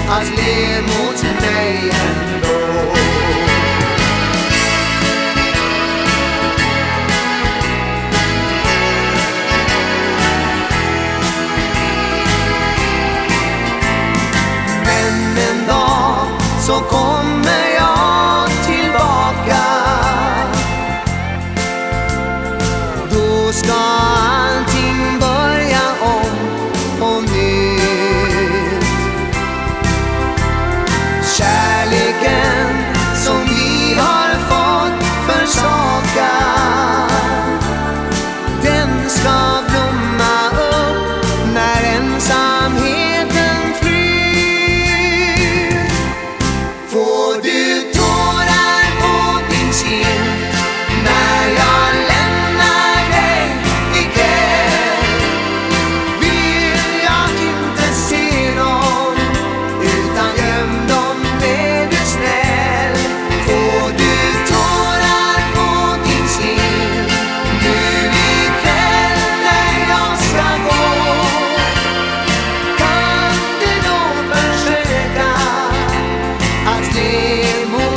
att le mot mig ändå. Men en dag så kommer jag tillbaka. Då ska allting börja om på nytt. Kärleken som vi har fått försaka, den ska blomma upp när ensamheten flyr. Får du tårar på din kind när jag lämnar dig ikväll? Vill jag inte se dem, utan göm dem är du snäll. Får du tårar på din kind nu ikväll när jag ska gå? Kan du då försöka att le mot